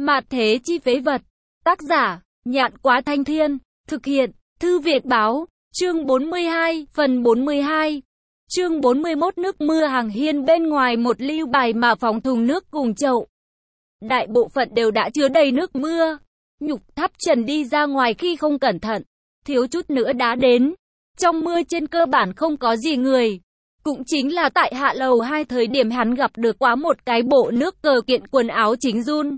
Mạt thế chi phế vật. Tác giả, Nhạn Quá Thanh Thiên. Thực hiện, Thư Việt Báo. Chương 42, phần 42. Chương 41 nước mưa hàng hiên bên ngoài một lưu bài mà phóng thùng nước cùng chậu. Đại bộ phận đều đã chứa đầy nước mưa. Nhục Tháp Trần đi ra ngoài khi không cẩn thận, thiếu chút nữa đã đến. Trong mưa trên cơ bản không có gì người. Cũng chính là tại hạ lầu 2 thời điểm hắn gặp được quá một cái bộ nước cờ kiện quần áo chính run.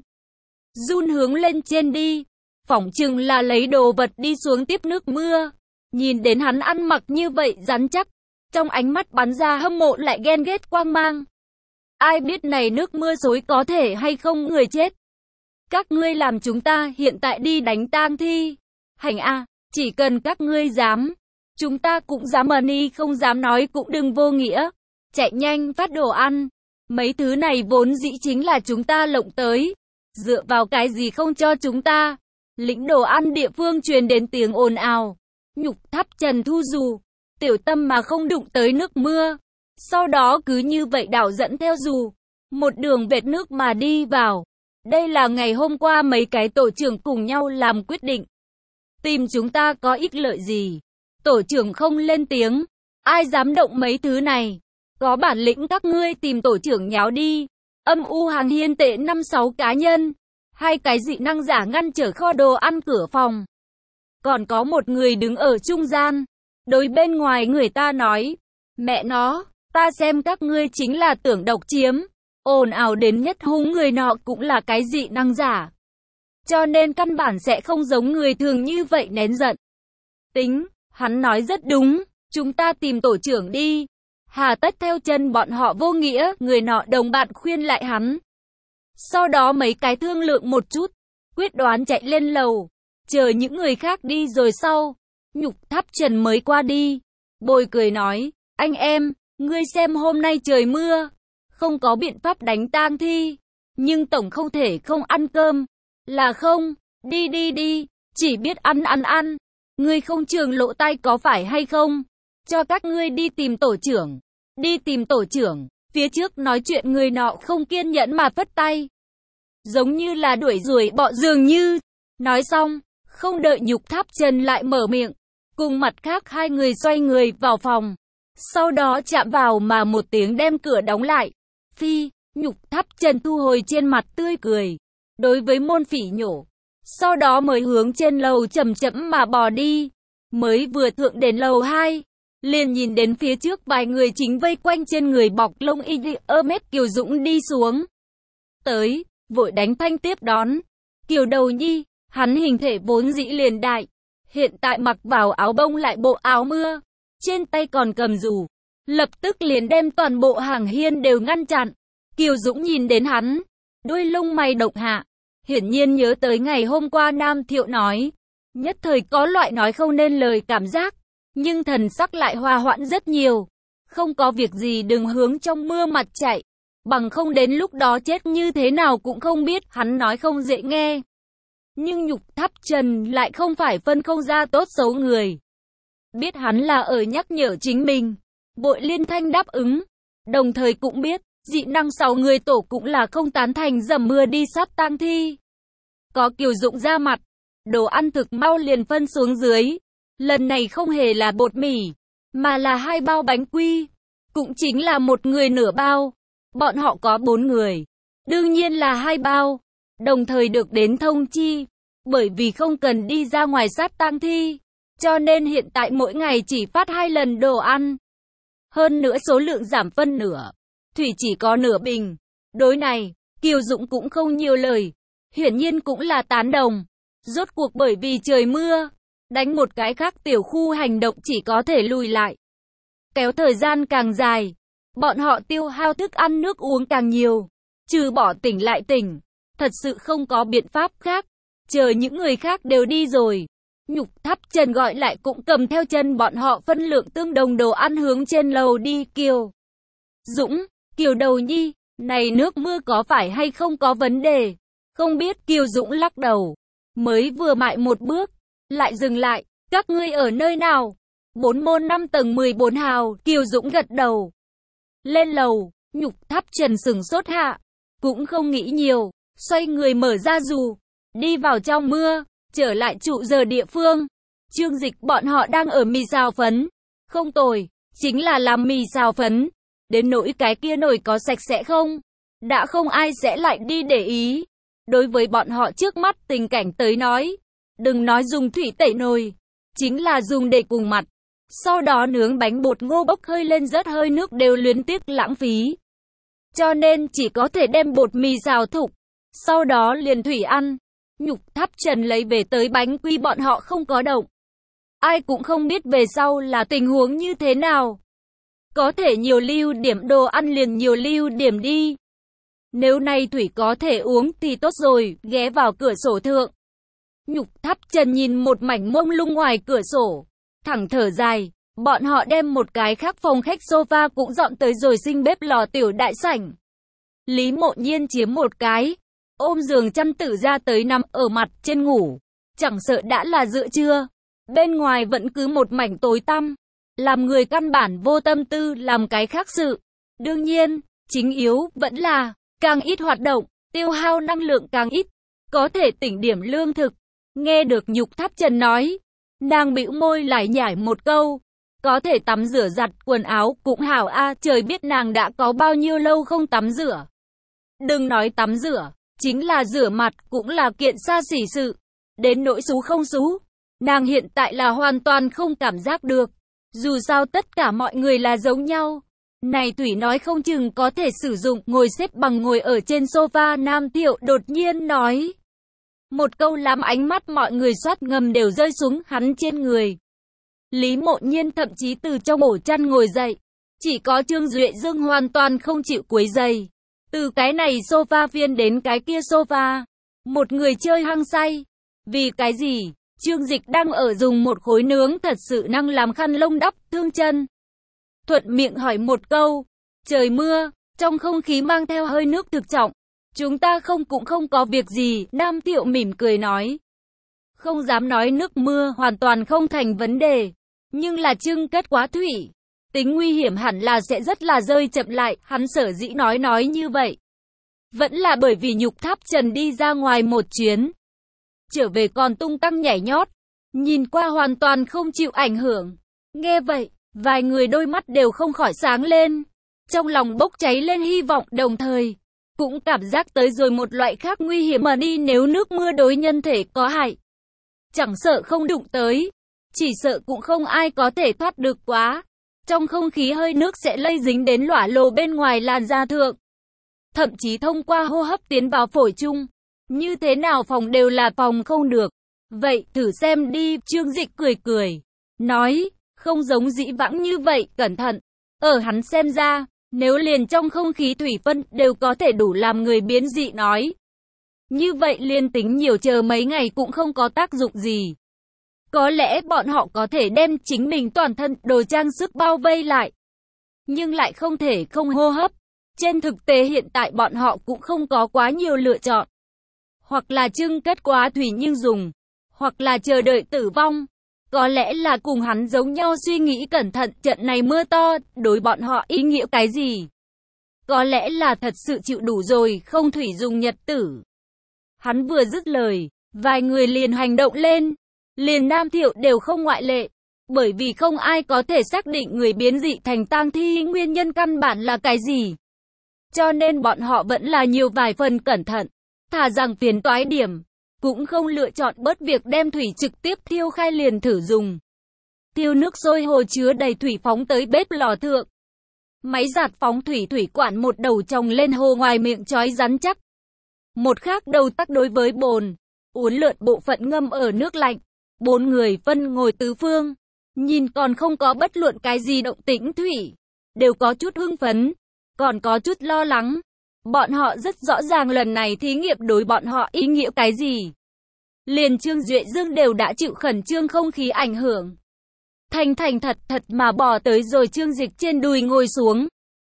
Run hướng lên trên đi. Phỏng chừng là lấy đồ vật đi xuống tiếp nước mưa. Nhìn đến hắn ăn mặc như vậy rắn chắc. Trong ánh mắt bắn ra hâm mộ lại ghen ghét quang mang. Ai biết này nước mưa xối có thể hay không người chết. Các ngươi làm chúng ta hiện tại đi đánh tang thi. Hành a, chỉ cần các ngươi dám. Chúng ta cũng dám ni không dám nói cũng đừng vô nghĩa. Chạy nhanh phát đồ ăn. Mấy thứ này vốn dĩ chính là chúng ta lộng tới. Dựa vào cái gì không cho chúng ta. Lĩnh đồ ăn địa phương truyền đến tiếng ồn ào. Nhục Tháp Trần thu dù. Tiểu tâm mà không đụng tới nước mưa. Sau đó cứ như vậy đảo dẫn theo dù. Một đường vệt nước mà đi vào. Đây là ngày hôm qua mấy cái tổ trưởng cùng nhau làm quyết định. Tìm chúng ta có ích lợi gì? Tổ trưởng không lên tiếng. Ai dám động mấy thứ này? Có bản lĩnh các ngươi tìm tổ trưởng nháo đi. Âm u hàng hiên tệ 5-6 cá nhân. 2 cái dị năng giả ngăn trở kho đồ ăn cửa phòng. Còn có một người đứng ở trung gian. Đối bên ngoài người ta nói. Mẹ nó, ta xem các ngươi chính là tưởng độc chiếm. Ồn ào đến nhất hung người nọ cũng là cái dị năng giả. Cho nên căn bản sẽ không giống người thường như vậy nén giận. Tính, hắn nói rất đúng, chúng ta tìm tổ trưởng đi. Hà tất theo chân bọn họ vô nghĩa, người nọ đồng bạn khuyên lại hắn. Sau đó mấy cái thương lượng một chút, quyết đoán chạy lên lầu, chờ những người khác đi rồi sau. Nhục Tháp Trần mới qua đi, bồi cười nói, anh em, ngươi xem hôm nay trời mưa, không có biện pháp đánh tang thi, nhưng tổng không thể không ăn cơm, là không, đi, chỉ biết ăn, ngươi không trường lộ tay có phải hay không, cho các ngươi đi tìm tổ trưởng, phía trước nói chuyện người nọ không kiên nhẫn mà phất tay, giống như là đuổi ruồi bọ dường như, nói xong, không đợi Nhục Tháp Trần lại mở miệng, cùng mặt khác 2 người xoay người vào phòng, sau đó chạm vào mà một tiếng đem cửa đóng lại. Phi, Nhục Tháp Trần thu hồi trên mặt tươi cười, đối với môn phỉ nhổ, sau đó mới hướng trên lầu chậm chậm mà bò đi, mới vừa thượng đến lầu 2, liền nhìn đến phía trước vài người chính vây quanh trên người bọc lông y mét Kiều Dũng đi xuống. Tới, vội đánh thanh tiếp đón, Kiều Đầu Nhi, hắn hình thể vốn dĩ liền đại, hiện tại mặc vào áo bông lại bộ áo mưa, trên tay còn cầm dù. Lập tức liền đem toàn bộ hàng hiên đều ngăn chặn. Kiều Dũng nhìn đến hắn, đuôi lông mày động hạ, hiển nhiên nhớ tới ngày hôm qua Nam Thiệu nói, nhất thời có loại nói không nên lời cảm giác, nhưng thần sắc lại hòa hoãn rất nhiều. Không có việc gì đừng hướng trong mưa mặt chạy, bằng không đến lúc đó chết như thế nào cũng không biết, hắn nói không dễ nghe. Nhưng Nhục Tháp Trần lại không phải phân không ra tốt xấu người. Biết hắn là ở nhắc nhở chính mình. Bội liên thanh đáp ứng, đồng thời cũng biết, dị năng 6 người tổ cũng là không tán thành dầm mưa đi sát tang thi. Có Kiều Dũng ra mặt, đồ ăn thực mau liền phân xuống dưới. Lần này không hề là bột mì, mà là 2 bao bánh quy, cũng chính là một người nửa bao. Bọn họ có 4 người, đương nhiên là 2 bao, đồng thời được đến thông chi, bởi vì không cần đi ra ngoài sát tang thi, cho nên hiện tại mỗi ngày chỉ phát 2 lần đồ ăn. Hơn nữa số lượng giảm phân nửa, thủy chỉ có nửa bình. Đối này, Kiều Dũng cũng không nhiều lời, hiển nhiên cũng là tán đồng. Rốt cuộc bởi vì trời mưa, đánh một cái khác tiểu khu hành động chỉ có thể lùi lại. Kéo thời gian càng dài, bọn họ tiêu hao thức ăn nước uống càng nhiều, trừ bỏ tỉnh lại tỉnh, thật sự không có biện pháp khác. Chờ những người khác đều đi rồi, Nhục Tháp Trần gọi lại cũng cầm theo chân bọn họ phân lượng tương đồng đồ ăn hướng trên lầu đi. Kiều Dũng, Kiều Đầu Nhi, này nước mưa có phải hay không có vấn đề? Không biết. Kiều Dũng lắc đầu, mới vừa mại một bước, lại dừng lại, các ngươi ở nơi nào? 4 môn 5 tầng 14 hào. Kiều Dũng gật đầu. Lên lầu, Nhục Tháp Trần sửng sốt hạ, cũng không nghĩ nhiều, xoay người mở ra dù, đi vào trong mưa, trở lại trụ sở địa phương. Chương Dịch bọn họ đang ở mì xào phấn. Không tồi, chính là làm mì xào phấn. Đến nỗi cái kia nồi có sạch sẽ không? Đã không ai sẽ lại đi để ý. Đối với bọn họ trước mắt tình cảnh tới nói, đừng nói dùng thủy tẩy nồi, chính là dùng để cùng mặt. Sau đó nướng bánh bột ngô bốc hơi lên rớt hơi nước đều luyến tiếc lãng phí. Cho nên chỉ có thể đem bột mì xào thục, sau đó liền thủy ăn. Nhục Tháp Trần lấy về tới bánh quy bọn họ không có động. Ai cũng không biết về sau là tình huống như thế nào. Có thể nhiều lưu điểm đồ ăn liền nhiều lưu điểm đi. Nếu nay thủy có thể uống thì tốt rồi, ghé vào cửa sổ thượng. Nhục Tháp Trần nhìn một mảnh mông lung ngoài cửa sổ, thẳng thở dài. Bọn họ đem một cái khác phòng khách sofa cũng dọn tới rồi sinh bếp lò tiểu đại sảnh. Lý Mộ Nhiên chiếm một cái, ôm giường chăn tử ra tới nằm ở mặt trên ngủ. Chẳng sợ đã là giữa trưa, bên ngoài vẫn cứ một mảnh tối tăm, làm người căn bản vô tâm tư làm cái khác sự. Đương nhiên, chính yếu vẫn là càng ít hoạt động, tiêu hao năng lượng càng ít, có thể tỉnh điểm lương thực. Nghe được Nhục Tháp Trần nói, nàng bĩu môi lại nhải một câu, có thể tắm rửa giặt quần áo cũng hảo a, trời biết nàng đã có bao nhiêu lâu không tắm rửa. Đừng nói tắm rửa, chính là rửa mặt cũng là kiện xa xỉ sự. Đến nỗi xú không xú, nàng hiện tại là hoàn toàn không cảm giác được. Dù sao tất cả mọi người là giống nhau. Này Thủy nói không chừng có thể sử dụng ngồi xếp bằng ngồi ở trên sofa. Nam Thiệu đột nhiên nói. Một câu làm ánh mắt mọi người xoát ngầm đều rơi xuống hắn trên người. Lý Mộ Nhiên thậm chí từ trong ổ chăn ngồi dậy. Chỉ có Trương Duệ Dương hoàn toàn không chịu quấy giày. Từ cái này sofa phiên đến cái kia sofa. Một người chơi hăng say. Vì cái gì? Trương Dịch đang ở dùng một khối nướng thật sự năng làm khăn lông đắp thương chân. Thuận miệng hỏi một câu. Trời mưa, trong không khí mang theo hơi nước thực trọng. Chúng ta cũng không có việc gì. Nam Thiệu mỉm cười nói. Không dám nói nước mưa hoàn toàn không thành vấn đề. Nhưng là Trương Cất quá thủy. Tính nguy hiểm hẳn là sẽ rất là rơi chậm lại. Hắn sở dĩ nói như vậy. Vẫn là bởi vì Nhục Tháp Trần đi ra ngoài một chuyến. Trở về còn tung tăng nhảy nhót. Nhìn qua hoàn toàn không chịu ảnh hưởng. Nghe vậy, vài người đôi mắt đều không khỏi sáng lên. Trong lòng bốc cháy lên hy vọng đồng thời. Cũng cảm giác tới rồi một loại khác nguy hiểm mà đi nếu nước mưa đối nhân thể có hại. Chẳng sợ không đụng tới. Chỉ sợ cũng không ai có thể thoát được quá. Trong không khí hơi nước sẽ lây dính đến lỏa lồ bên ngoài làn da thượng. Thậm chí thông qua hô hấp tiến vào phổi chung. Như thế nào phòng đều là phòng không được. Vậy thử xem đi. Trương Dịch cười. Nói, không giống dĩ vãng như vậy, cẩn thận. Ở hắn xem ra, nếu liền trong không khí thủy phân đều có thể đủ làm người biến dị nói. Như vậy liền tính nhiều chờ mấy ngày cũng không có tác dụng gì. Có lẽ bọn họ có thể đem chính mình toàn thân đồ trang sức bao vây lại. Nhưng lại không thể không hô hấp. Trên thực tế hiện tại bọn họ cũng không có quá nhiều lựa chọn. Hoặc là Trương Cất quá thủy nhưng dùng. Hoặc là chờ đợi tử vong. Có lẽ là cùng hắn giống nhau suy nghĩ cẩn thận trận này mưa to, đối bọn họ ý nghĩa cái gì. Có lẽ là thật sự chịu đủ rồi, không thủy dùng nhật tử. Hắn vừa dứt lời, vài người liền hành động lên. Liền Nam Thiệu đều không ngoại lệ. Bởi vì không ai có thể xác định người biến dị thành tang thi nguyên nhân căn bản là cái gì. Cho nên bọn họ vẫn là nhiều vài phần cẩn thận. Thà rằng phiền toái điểm. Cũng không lựa chọn bớt việc đem thủy trực tiếp thiêu khai liền thử dùng. Thiêu nước sôi hồ chứa đầy thủy phóng tới bếp lò thượng. Máy giặt phóng thủy quản một đầu trồng lên hồ ngoài miệng chói rắn chắc. Một khác đầu tắc đối với bồn. Uốn lượn bộ phận ngâm ở nước lạnh. 4 người phân ngồi tứ phương. Nhìn còn không có bất luận cái gì động tĩnh thủy. Đều có chút hưng phấn. Còn có chút lo lắng. Bọn họ rất rõ ràng lần này thí nghiệm đối bọn họ ý nghĩa cái gì. Liền Trương Duệ Dương đều đã chịu khẩn trương không khí ảnh hưởng. Thành thật mà bò tới rồi Trương Dịch trên đùi ngồi xuống.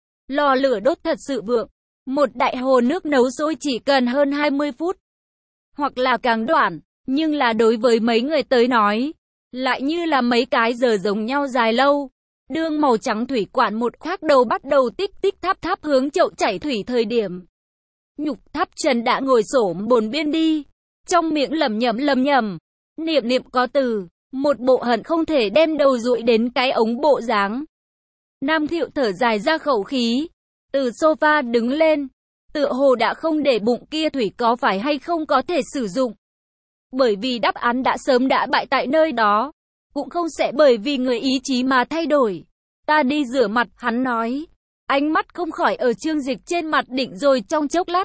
Lò lửa đốt thật sự vượng. Một đại hồ nước nấu sôi chỉ cần hơn 20 phút. Hoặc là càng đoạn. Nhưng là đối với mấy người tới nói. Lại như là mấy cái giờ giống nhau dài lâu. Đương màu trắng thủy quản một khoác đầu bắt đầu tích tháp hướng chậu chảy thủy thời điểm. Nhục Tháp Trần đã ngồi xổm bồn biên đi, trong miệng lẩm nhẩm, niệm niệm có từ, một bộ hận không thể đem đầu dụi đến cái ống bộ dáng. Nam Thiệu thở dài ra khẩu khí, từ sofa đứng lên, tựa hồ đã không để bụng kia thủy có phải hay không có thể sử dụng. Bởi vì đáp án đã sớm đã bại tại nơi đó, cũng không sẽ bởi vì người ý chí mà thay đổi. Ta đi rửa mặt, hắn nói. Ánh mắt không khỏi ở Trương Dịch trên mặt định rồi trong chốc lát.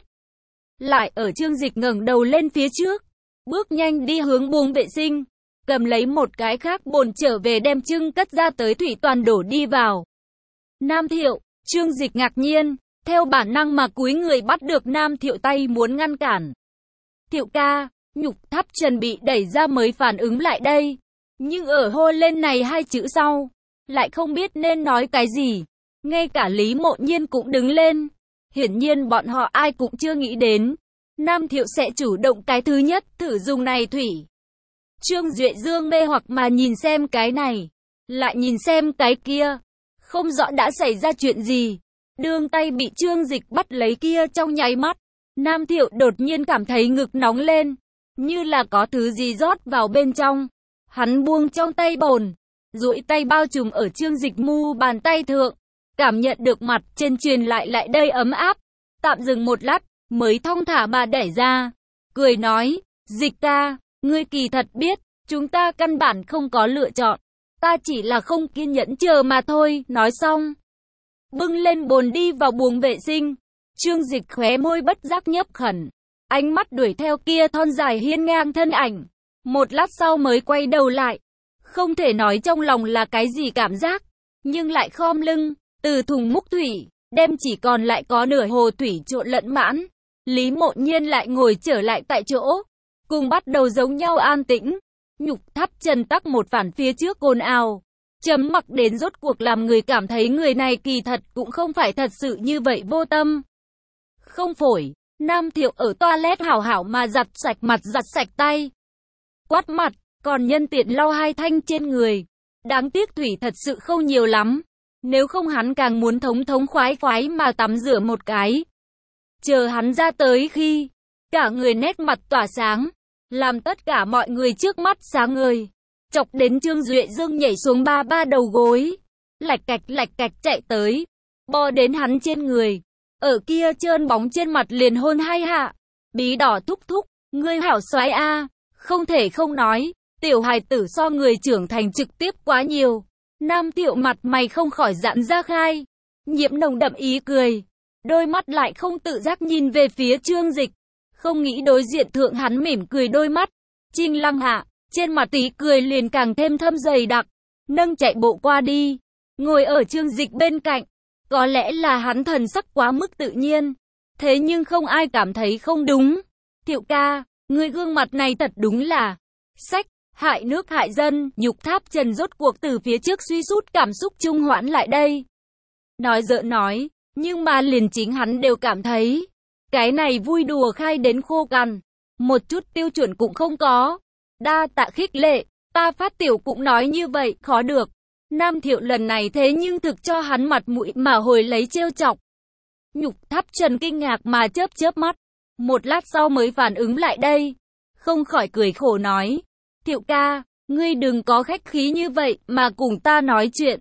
Lại ở Trương Dịch ngẩng đầu lên phía trước, bước nhanh đi hướng buồng vệ sinh, cầm lấy một cái khác bồn trở về đem trưng cất ra tới thủy toàn đổ đi vào. Nam Thiệu, Trương Dịch ngạc nhiên, theo bản năng mà cúi người bắt được Nam Thiệu tay muốn ngăn cản. Thiệu ca, Nhục Tháp Trần bị đẩy ra mới phản ứng lại đây, nhưng ở hô lên này hai chữ sau, lại không biết nên nói cái gì. Ngay cả Lý Mộ Nhiên cũng đứng lên. Hiển nhiên bọn họ ai cũng chưa nghĩ đến Nam Thiệu sẽ chủ động cái thứ nhất thử dùng này thủy. Trương Duệ Dương mê hoặc mà nhìn xem cái này, lại nhìn xem cái kia, không rõ đã xảy ra chuyện gì. Đương tay bị Trương Dịch bắt lấy kia trong nháy mắt, Nam Thiệu đột nhiên cảm thấy ngực nóng lên, như là có thứ gì rót vào bên trong. Hắn buông trong tay bồn, duỗi tay bao trùm ở Trương Dịch mu bàn tay thượng, cảm nhận được mặt trên truyền lại đây ấm áp. Tạm dừng một lát, mới thong thả mà đẩy ra, cười nói, Dịch ca, ngươi kỳ thật biết, chúng ta căn bản không có lựa chọn, ta chỉ là không kiên nhẫn chờ mà thôi. Nói xong, bưng lên bồn đi vào buồng vệ sinh. Trương Dịch khóe môi bất giác nhấp khẩn, ánh mắt đuổi theo kia thon dài hiên ngang thân ảnh, một lát sau mới quay đầu lại, không thể nói trong lòng là cái gì cảm giác, nhưng lại khom lưng, từ thùng múc thủy, đem chỉ còn lại có nửa hồ thủy trộn lẫn mãn. Lý Mộ Nhiên lại ngồi trở lại tại chỗ, cùng bắt đầu giống nhau an tĩnh. Nhục Tháp Trần tắc một phản phía trước ồn ào, chấm mặc đến rốt cuộc làm người cảm thấy người này kỳ thật cũng không phải thật sự như vậy vô tâm. Không phổi, Nam Thiệu ở toilet hảo hảo mà giặt sạch mặt giặt sạch tay, quát mặt, còn nhân tiện lau hai thanh trên người. Đáng tiếc thủy thật sự không nhiều lắm, nếu không hắn càng muốn thống khoái mà tắm rửa một cái. Chờ hắn ra tới khi, cả người nét mặt tỏa sáng, làm tất cả mọi người trước mắt sáng ngời, chọc đến Trương Duệ Dương nhảy xuống ba đầu gối, lạch cạch chạy tới, bò đến hắn trên người, ở kia trơn bóng trên mặt liền hôn hai hạ. Bí đỏ thúc, ngươi hảo xoái a, không thể không nói, tiểu hài tử so người trưởng thành trực tiếp quá nhiều. Nam Thiệu mặt mày không khỏi giãn ra khai, nhiễm nồng đậm ý cười, đôi mắt lại không tự giác nhìn về phía Trương Dịch, không nghĩ đối diện thượng hắn mỉm cười đôi mắt. Trinh Lăng hạ, trên mặt tí cười liền càng thêm thâm dày đặc, nâng chạy bộ qua đi, ngồi ở Trương Dịch bên cạnh. Có lẽ là hắn thần sắc quá mức tự nhiên, thế nhưng không ai cảm thấy không đúng. Thiệu ca, ngươi gương mặt này thật đúng là sách, hại nước hại dân. Nhục Tháp Trần rốt cuộc từ phía trước suy sút cảm xúc trung hoãn lại đây. Nói giỡn nói, nhưng mà liền chính hắn đều cảm thấy, cái này vui đùa khai đến khô cằn, một chút tiêu chuẩn cũng không có. Đa tạ khích lệ, ta phát tiểu cũng nói như vậy, khó được. Nam Thiệu lần này thế nhưng thực cho hắn mặt mũi mà hồi lấy trêu chọc. Nhục Tháp Trần kinh ngạc mà chớp mắt, một lát sau mới phản ứng lại đây, không khỏi cười khổ nói, Thiệu ca, ngươi đừng có khách khí như vậy mà cùng ta nói chuyện.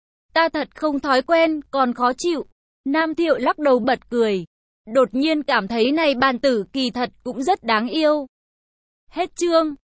Ta thật không thói quen, còn khó chịu. Nam Thiệu lắc đầu bật cười, đột nhiên cảm thấy này bàn tử kỳ thật cũng rất đáng yêu. Hết chương.